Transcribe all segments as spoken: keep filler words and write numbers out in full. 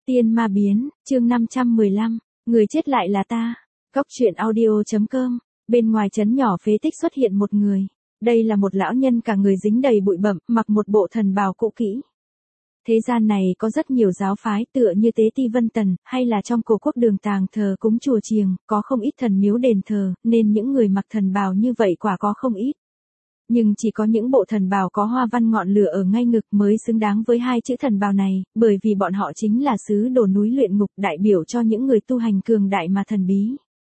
Tiên ma biến, chương năm trăm mười lăm, người chết lại là ta. Cóc truyện audio.com. Bên ngoài trấn nhỏ phế tích xuất hiện một người. Đây là một lão nhân cả người dính đầy bụi bặm, mặc một bộ thần bào cũ kỹ. Thế gian này có rất nhiều giáo phái tựa như Tế Ti Vân Tần, hay là trong cổ quốc đường tàng thờ cúng chùa chiền, có không ít thần miếu đền thờ, nên những người mặc thần bào như vậy quả có không ít. Nhưng chỉ có những bộ thần bào có hoa văn ngọn lửa ở ngay ngực mới xứng đáng với hai chữ thần bào này, bởi vì bọn họ chính là sứ đồ núi luyện ngục, đại biểu cho những người tu hành cường đại mà thần bí.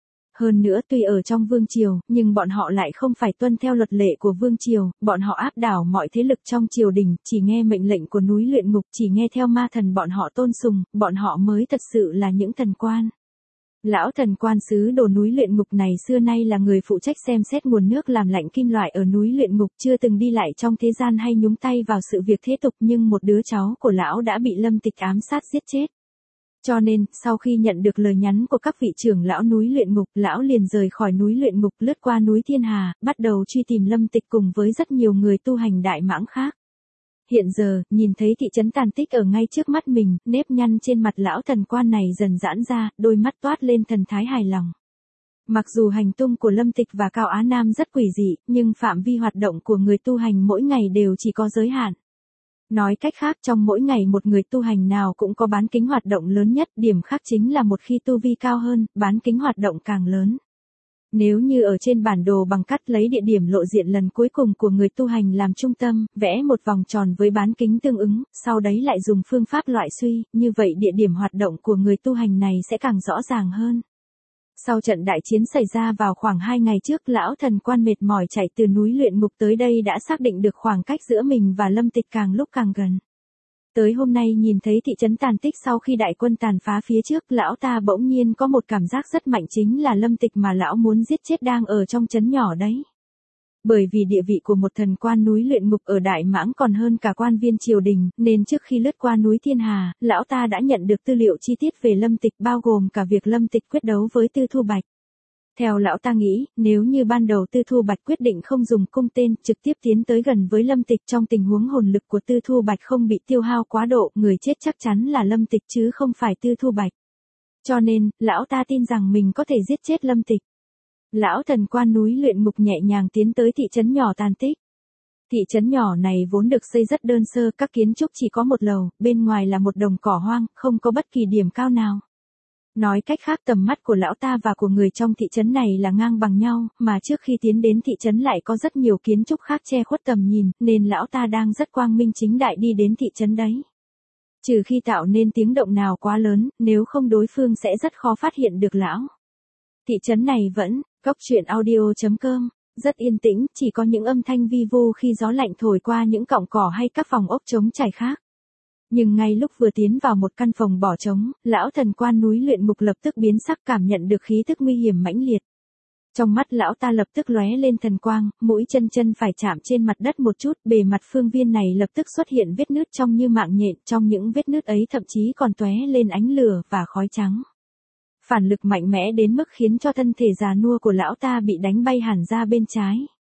Hơn nữa tuy ở trong vương triều, nhưng bọn họ lại không phải tuân theo luật lệ của vương triều, bọn họ áp đảo mọi thế lực trong triều đình, chỉ nghe mệnh lệnh của núi luyện ngục, chỉ nghe theo ma thần bọn họ tôn sùng, bọn họ mới thật sự là những thần quan. Lão thần quan sứ đồ núi luyện ngục này xưa nay là người phụ trách xem xét nguồn nước làm lạnh kim loại ở núi luyện ngục, chưa từng đi lại trong thế gian hay nhúng tay vào sự việc thế tục, nhưng một đứa cháu của lão đã bị Lâm Tịch ám sát giết chết. Cho nên, sau khi nhận được lời nhắn của các vị trưởng lão núi luyện ngục, lão liền rời khỏi núi luyện ngục lướt qua núi Thiên Hà, bắt đầu truy tìm Lâm Tịch cùng với rất nhiều người tu hành đại mãng khác. Hiện giờ, nhìn thấy thị trấn tàn tích ở ngay trước mắt mình, nếp nhăn trên mặt lão thần quan này dần giãn ra, đôi mắt toát lên thần thái hài lòng. Mặc dù hành tung của Lâm Tịch và Cao Á Nam rất quỷ dị, nhưng phạm vi hoạt động của người tu hành mỗi ngày đều chỉ có giới hạn. Nói cách khác, trong mỗi ngày một người tu hành nào cũng có bán kính hoạt động lớn nhất, điểm khác chính là một khi tu vi cao hơn, bán kính hoạt động càng lớn. Nếu như ở trên bản đồ bằng cắt lấy địa điểm lộ diện lần cuối cùng của người tu hành làm trung tâm, vẽ một vòng tròn với bán kính tương ứng, sau đấy lại dùng phương pháp loại suy, như vậy địa điểm hoạt động của người tu hành này sẽ càng rõ ràng hơn. Sau trận đại chiến xảy ra vào khoảng hai ngày trước, lão thần quan mệt mỏi chạy từ núi luyện ngục tới đây đã xác định được khoảng cách giữa mình và Lâm Tịch càng lúc càng gần. Tới hôm nay nhìn thấy thị trấn tàn tích sau khi đại quân tàn phá phía trước, lão ta bỗng nhiên có một cảm giác rất mạnh, chính là Lâm Tịch mà lão muốn giết chết đang ở trong trấn nhỏ đấy. Bởi vì địa vị của một thần quan núi luyện ngục ở Đại Mãng còn hơn cả quan viên triều đình, nên trước khi lướt qua núi Thiên Hà, lão ta đã nhận được tư liệu chi tiết về Lâm Tịch, bao gồm cả việc Lâm Tịch quyết đấu với Tư Thu Bạch. Theo lão ta nghĩ, nếu như ban đầu Tư Thu Bạch quyết định không dùng cung tên, trực tiếp tiến tới gần với Lâm Tịch, trong tình huống hồn lực của Tư Thu Bạch không bị tiêu hao quá độ, người chết chắc chắn là Lâm Tịch chứ không phải Tư Thu Bạch. Cho nên, lão ta tin rằng mình có thể giết chết Lâm Tịch. Lão thần quan núi luyện ngục nhẹ nhàng tiến tới thị trấn nhỏ tàn tích. Thị trấn nhỏ này vốn được xây rất đơn sơ, các kiến trúc chỉ có một lầu, bên ngoài là một đồng cỏ hoang, không có bất kỳ điểm cao nào. Nói cách khác, tầm mắt của lão ta và của người trong thị trấn này là ngang bằng nhau, mà trước khi tiến đến thị trấn lại có rất nhiều kiến trúc khác che khuất tầm nhìn, nên lão ta đang rất quang minh chính đại đi đến thị trấn đấy. Trừ khi tạo nên tiếng động nào quá lớn, nếu không đối phương sẽ rất khó phát hiện được lão. Thị trấn này vẫn, cóc truyện audio.com, rất yên tĩnh, chỉ có những âm thanh vi vu khi gió lạnh thổi qua những cọng cỏ hay các phòng ốc trống trải khác. Nhưng ngay lúc vừa tiến vào một căn phòng bỏ trống, lão thần quan núi luyện ngục lập tức biến sắc, cảm nhận được khí tức nguy hiểm mãnh liệt. Trong mắt lão ta lập tức lóe lên thần quang, mũi chân chân phải chạm trên mặt đất một chút, bề mặt phương viên này lập tức xuất hiện vết nứt trông như mạng nhện, trong những vết nứt ấy thậm chí còn tóe lên ánh lửa và khói trắng. Phản lực mạnh mẽ đến mức khiến cho thân thể già nua của lão ta bị đánh bay hẳn ra bên trái.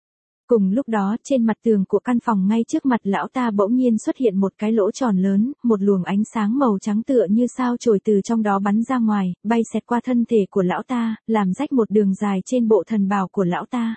Cùng lúc đó, trên mặt tường của căn phòng ngay trước mặt lão ta bỗng nhiên xuất hiện một cái lỗ tròn lớn, một luồng ánh sáng màu trắng tựa như sao chổi từ trong đó bắn ra ngoài, bay xẹt qua thân thể của lão ta, làm rách một đường dài trên bộ thần bào của lão ta.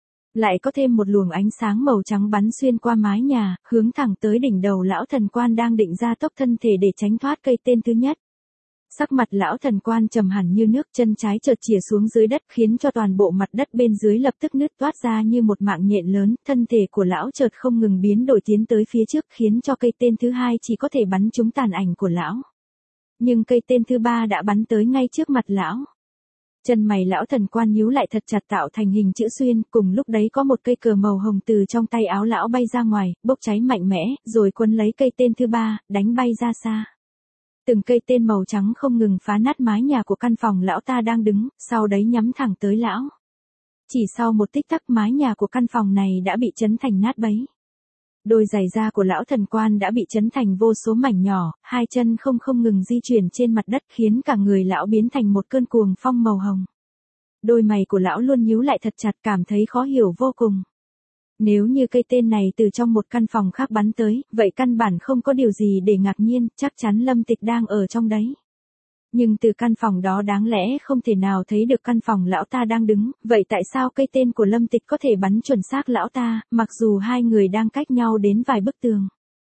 Lại có thêm một luồng ánh sáng màu trắng bắn xuyên qua mái nhà, hướng thẳng tới đỉnh đầu lão thần quan đang định gia tốc thân thể để tránh thoát cây tên thứ nhất. Sắc mặt lão thần quan trầm hẳn như nước, chân trái chợt chìa xuống dưới đất, khiến cho toàn bộ mặt đất bên dưới lập tức nứt toát ra như một mạng nhện lớn, thân thể của lão chợt không ngừng biến đổi tiến tới phía trước, khiến cho cây tên thứ hai chỉ có thể bắn trúng tàn ảnh của lão. Nhưng cây tên thứ ba đã bắn tới ngay trước mặt lão. Chân mày lão thần quan nhíu lại thật chặt tạo thành hình chữ xuyên, cùng lúc đấy có một cây cờ màu hồng từ trong tay áo lão bay ra ngoài, bốc cháy mạnh mẽ, rồi quấn lấy cây tên thứ ba, đánh bay ra xa. Từng cây tên màu trắng không ngừng phá nát mái nhà của căn phòng lão ta đang đứng, sau đấy nhắm thẳng tới lão. Chỉ sau một tích tắc, mái nhà của căn phòng này đã bị chấn thành nát bấy. Đôi giày da của lão thần quan đã bị chấn thành vô số mảnh nhỏ, hai chân không không ngừng di chuyển trên mặt đất, khiến cả người lão biến thành một cơn cuồng phong màu hồng. Đôi mày của lão luôn nhíu lại thật chặt, cảm thấy khó hiểu vô cùng. Nếu như cây tên này từ trong một căn phòng khác bắn tới, vậy căn bản không có điều gì để ngạc nhiên, chắc chắn Lâm Tịch đang ở trong đấy. Nhưng từ căn phòng đó đáng lẽ không thể nào thấy được căn phòng lão ta đang đứng, vậy tại sao cây tên của Lâm Tịch có thể bắn chuẩn xác lão ta, mặc dù hai người đang cách nhau đến vài bức tường.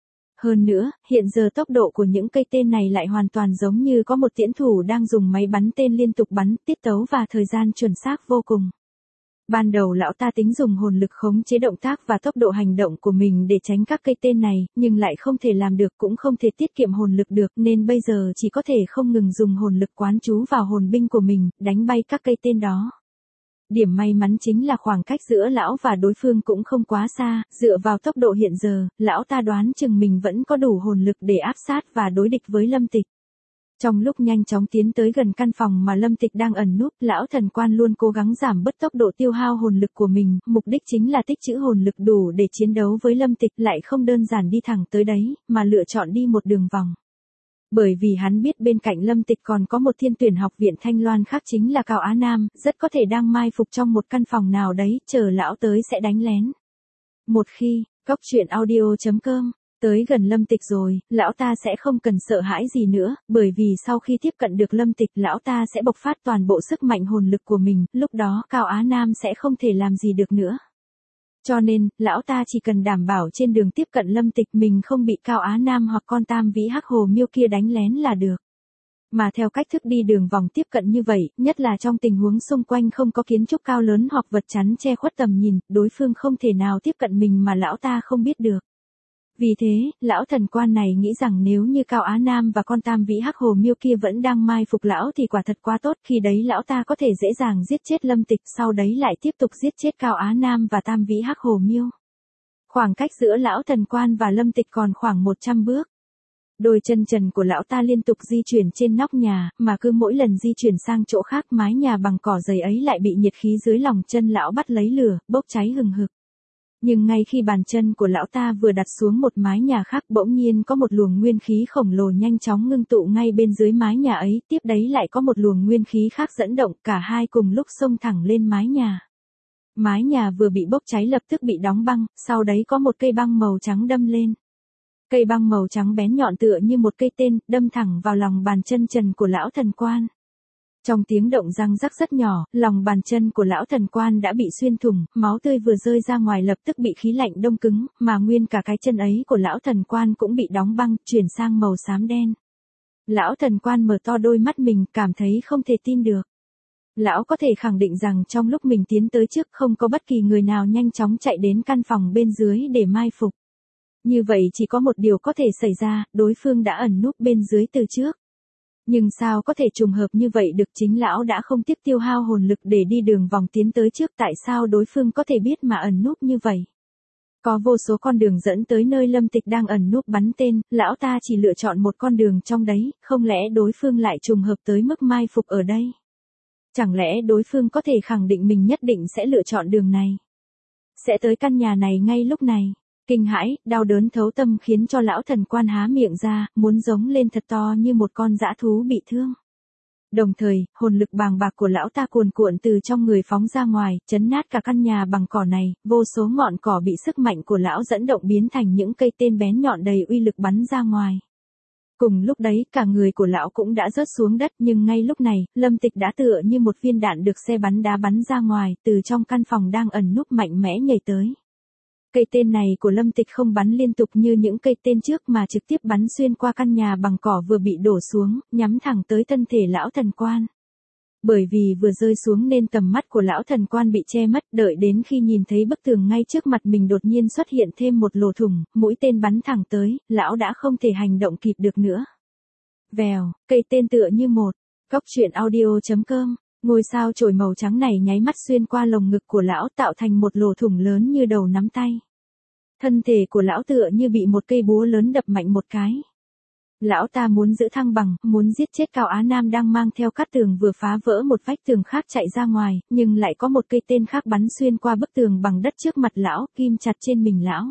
Hơn nữa, hiện giờ tốc độ của những cây tên này lại hoàn toàn giống như có một tiễn thủ đang dùng máy bắn tên liên tục bắn, tiết tấu và thời gian chuẩn xác vô cùng. Ban đầu lão ta tính dùng hồn lực khống chế động tác và tốc độ hành động của mình để tránh các cây tên này, nhưng lại không thể làm được cũng không thể tiết kiệm hồn lực được nên bây giờ chỉ có thể không ngừng dùng hồn lực quán trú vào hồn binh của mình, đánh bay các cây tên đó. Điểm may mắn chính là khoảng cách giữa lão và đối phương cũng không quá xa, dựa vào tốc độ hiện giờ, lão ta đoán chừng mình vẫn có đủ hồn lực để áp sát và đối địch với Lâm Tịch. Trong lúc nhanh chóng tiến tới gần căn phòng mà Lâm Tịch đang ẩn núp, lão thần quan luôn cố gắng giảm bớt tốc độ tiêu hao hồn lực của mình, mục đích chính là tích trữ hồn lực đủ để chiến đấu với Lâm Tịch, lại không đơn giản đi thẳng tới đấy, mà lựa chọn đi một đường vòng. Bởi vì hắn biết bên cạnh Lâm Tịch còn có một thiên tuyển học viện Thanh Loan khác chính là Cao Á Nam, rất có thể đang mai phục trong một căn phòng nào đấy, chờ lão tới sẽ đánh lén. Một khi, cóc truyện audio chấm com tới gần Lâm Tịch rồi, lão ta sẽ không cần sợ hãi gì nữa, bởi vì sau khi tiếp cận được Lâm Tịch, lão ta sẽ bộc phát toàn bộ sức mạnh hồn lực của mình, lúc đó Cao Á Nam sẽ không thể làm gì được nữa. Cho nên, lão ta chỉ cần đảm bảo trên đường tiếp cận Lâm Tịch mình không bị Cao Á Nam hoặc con Tam Vĩ Hắc Hồ Miêu kia đánh lén là được. Mà theo cách thức đi đường vòng tiếp cận như vậy, nhất là trong tình huống xung quanh không có kiến trúc cao lớn hoặc vật chắn che khuất tầm nhìn, đối phương không thể nào tiếp cận mình mà lão ta không biết được. Vì thế, lão thần quan này nghĩ rằng nếu như Cao Á Nam và con Tam Vĩ Hắc Hồ Miêu kia vẫn đang mai phục lão thì quả thật quá tốt, khi đấy lão ta có thể dễ dàng giết chết Lâm Tịch, sau đấy lại tiếp tục giết chết Cao Á Nam và Tam Vĩ Hắc Hồ Miêu. Khoảng cách giữa lão thần quan và Lâm Tịch còn khoảng một trăm bước. Đôi chân trần của lão ta liên tục di chuyển trên nóc nhà, mà cứ mỗi lần di chuyển sang chỗ khác mái nhà bằng cỏ dày ấy lại bị nhiệt khí dưới lòng chân lão bắt lấy lửa, bốc cháy hừng hực. Nhưng ngay khi bàn chân của lão ta vừa đặt xuống một mái nhà khác, bỗng nhiên có một luồng nguyên khí khổng lồ nhanh chóng ngưng tụ ngay bên dưới mái nhà ấy, tiếp đấy lại có một luồng nguyên khí khác dẫn động, cả hai cùng lúc xông thẳng lên mái nhà. Mái nhà vừa bị bốc cháy lập tức bị đóng băng, sau đấy có một cây băng màu trắng đâm lên. Cây băng màu trắng bén nhọn tựa như một cây tên, đâm thẳng vào lòng bàn chân trần của lão thần quan. Trong tiếng động răng rắc rất nhỏ, lòng bàn chân của lão thần quan đã bị xuyên thủng, máu tươi vừa rơi ra ngoài lập tức bị khí lạnh đông cứng, mà nguyên cả cái chân ấy của lão thần quan cũng bị đóng băng, chuyển sang màu xám đen. Lão thần quan mở to đôi mắt mình, cảm thấy không thể tin được. Lão có thể khẳng định rằng trong lúc mình tiến tới trước không có bất kỳ người nào nhanh chóng chạy đến căn phòng bên dưới để mai phục. Như vậy chỉ có một điều có thể xảy ra, đối phương đã ẩn núp bên dưới từ trước. Nhưng sao có thể trùng hợp như vậy được, chính lão đã không tiếc tiêu hao hồn lực để đi đường vòng tiến tới trước, tại sao đối phương có thể biết mà ẩn núp như vậy? Có vô số con đường dẫn tới nơi Lâm Tịch đang ẩn núp bắn tên, lão ta chỉ lựa chọn một con đường trong đấy, không lẽ đối phương lại trùng hợp tới mức mai phục ở đây? Chẳng lẽ đối phương có thể khẳng định mình nhất định sẽ lựa chọn đường này? Sẽ tới căn nhà này ngay lúc này? Kinh hãi, đau đớn thấu tâm khiến cho lão thần quan há miệng ra, muốn giống lên thật to như một con dã thú bị thương. Đồng thời, hồn lực bàng bạc của lão ta cuồn cuộn từ trong người phóng ra ngoài, chấn nát cả căn nhà bằng cỏ này, vô số ngọn cỏ bị sức mạnh của lão dẫn động biến thành những cây tên bén nhọn đầy uy lực bắn ra ngoài. Cùng lúc đấy, cả người của lão cũng đã rớt xuống đất, nhưng ngay lúc này, Lâm Tịch đã tựa như một viên đạn được xe bắn đá bắn ra ngoài, từ trong căn phòng đang ẩn núp mạnh mẽ nhảy tới. Cây tên này của Lâm Tịch không bắn liên tục như những cây tên trước mà trực tiếp bắn xuyên qua căn nhà bằng cỏ vừa bị đổ xuống, nhắm thẳng tới thân thể lão thần quan. Bởi vì vừa rơi xuống nên tầm mắt của lão thần quan bị che mất, đợi đến khi nhìn thấy bức tường ngay trước mặt mình đột nhiên xuất hiện thêm một lỗ thủng, mũi tên bắn thẳng tới, lão đã không thể hành động kịp được nữa. Vèo, cây tên tựa như một, cóc truyện audio chấm com. Ngôi sao chổi màu trắng này nháy mắt xuyên qua lồng ngực của lão tạo thành một lỗ thủng lớn như đầu nắm tay. Thân thể của lão tựa như bị một cây búa lớn đập mạnh một cái. Lão ta muốn giữ thăng bằng, muốn giết chết Cao Á Nam đang mang theo cát tường vừa phá vỡ một vách tường khác chạy ra ngoài, nhưng lại có một cây tên khác bắn xuyên qua bức tường bằng đất trước mặt lão, ghim chặt trên mình lão.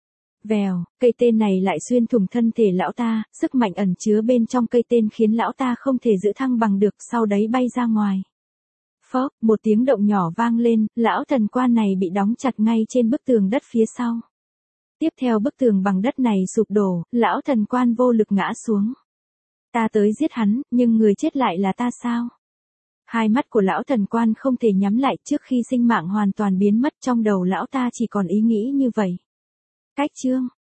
Vèo, cây tên này lại xuyên thủng thân thể lão ta, sức mạnh ẩn chứa bên trong cây tên khiến lão ta không thể giữ thăng bằng được, sau đấy bay ra ngoài. Phốc, một tiếng động nhỏ vang lên, lão thần quan này bị đóng chặt ngay trên bức tường đất phía sau. Tiếp theo bức tường bằng đất này sụp đổ, lão thần quan vô lực ngã xuống. Ta tới giết hắn, nhưng người chết lại là ta sao? Hai mắt của lão thần quan không thể nhắm lại, trước khi sinh mạng hoàn toàn biến mất, trong đầu lão ta chỉ còn ý nghĩ như vậy. Cách chương